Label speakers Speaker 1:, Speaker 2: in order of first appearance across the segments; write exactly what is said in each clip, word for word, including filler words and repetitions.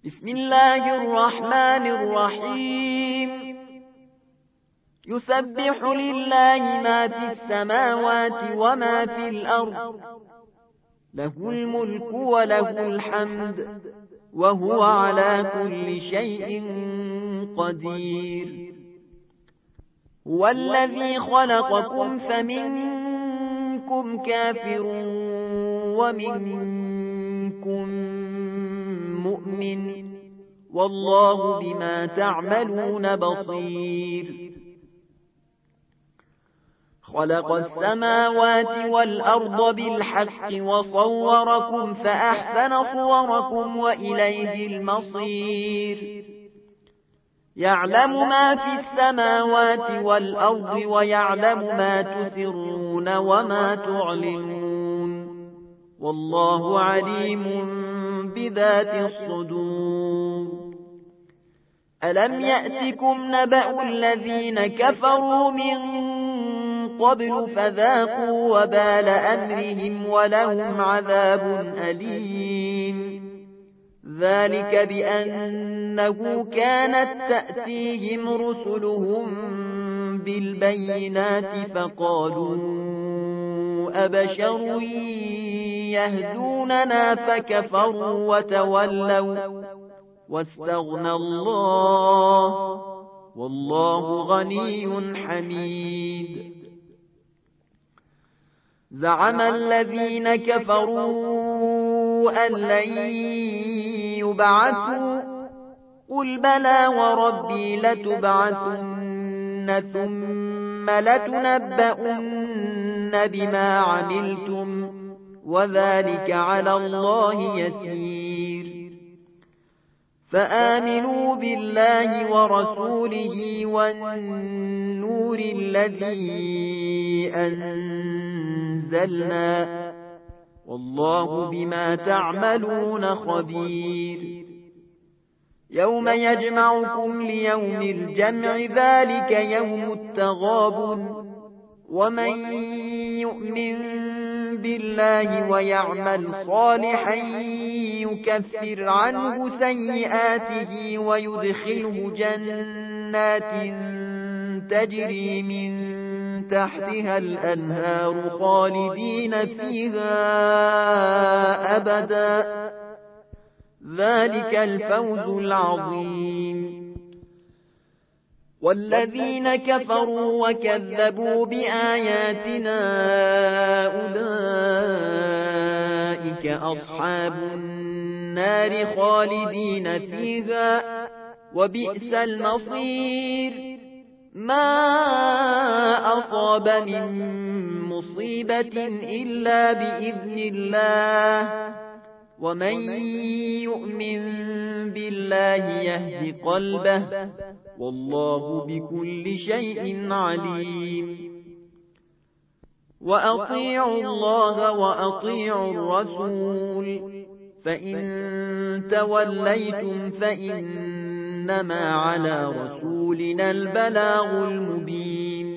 Speaker 1: بسم الله الرحمن الرحيم يسبح لله ما في السماوات وما في الأرض له الملك وله الحمد وهو على كل شيء قدير هو الذي خلقكم فمنكم كافر ومنكم مؤمن والله بما تعملون بصير خلق السماوات والأرض بالحق وصوركم فأحسن صوركم وإليه المصير يعلم ما في السماوات والأرض ويعلم ما تسرون وما تعلنون والله عليم بذات الصدور ألم يأتكم نبأ الذين كفروا من قبل فذاقوا وبال أمرهم ولهم عذاب أليم ذلك بأنه كانت تأتيهم رسلهم بالبينات فقالوا أبشر يهدوننا فكفروا وتولوا واستغنى الله والله غني حميد زعم الذين كفروا أن لن يبعثوا قل بلى وربي لتبعثن ثم لتنبؤن بما عملتم وذلك على الله يسير فآمنوا بالله ورسوله والنور الذي أنزلنا والله بما تعملون خبير يوم يجمعكم ليوم الجمع ذلك يوم التغابن ومن يؤمن بالله ويعمل صالحا يكفر عنه سيئاته ويدخله جنات تجري من تحتها الأنهار خالدين فيها أبدا ذلك الفوز العظيم والذين كفروا وكذبوا بآياتنا أولئك أصحاب النار خالدين فيها وبئس المصير ما أصاب من مصيبة إلا بإذن الله ومن يؤمن بالله يهد قلبه والله بكل شيء عليم وأطيعوا الله وأطيعوا الرسول فإن توليتم فإنما على رسولنا البلاغ المبين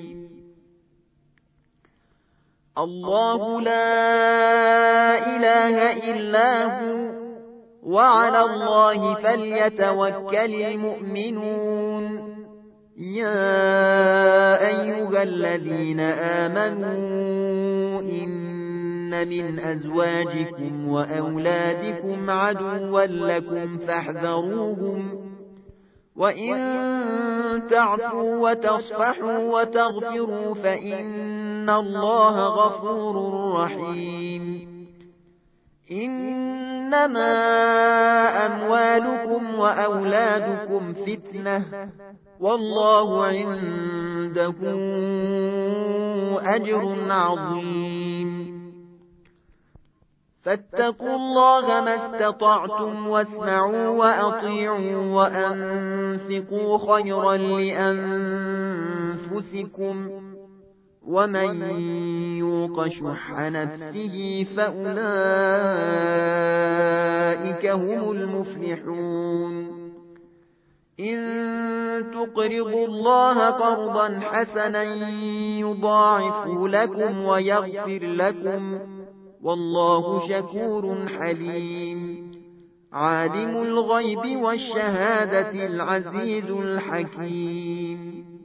Speaker 1: الله لا إله إلا هو وعلى الله فليتوكل المؤمنون يا أيها الذين آمنوا إن من أزواجكم وأولادكم عدوا لكم فاحذروهم وإن تعفوا وتصفحوا وتغفروا فإن الله غفور رحيم إنما أموالكم وأولادكم فتنة والله عنده أجر عظيم فاتقوا الله ما استطعتم واسمعوا وأطيعوا وأنفقوا خيرا لأنفسكم ومن يوق شح نفسه فأولئك هم المفلحون إن تقرضوا الله قرضا حسنا يضاعفه لكم ويغفر لكم والله شكور حليم عالم الغيب والشهادة العزيز الحكيم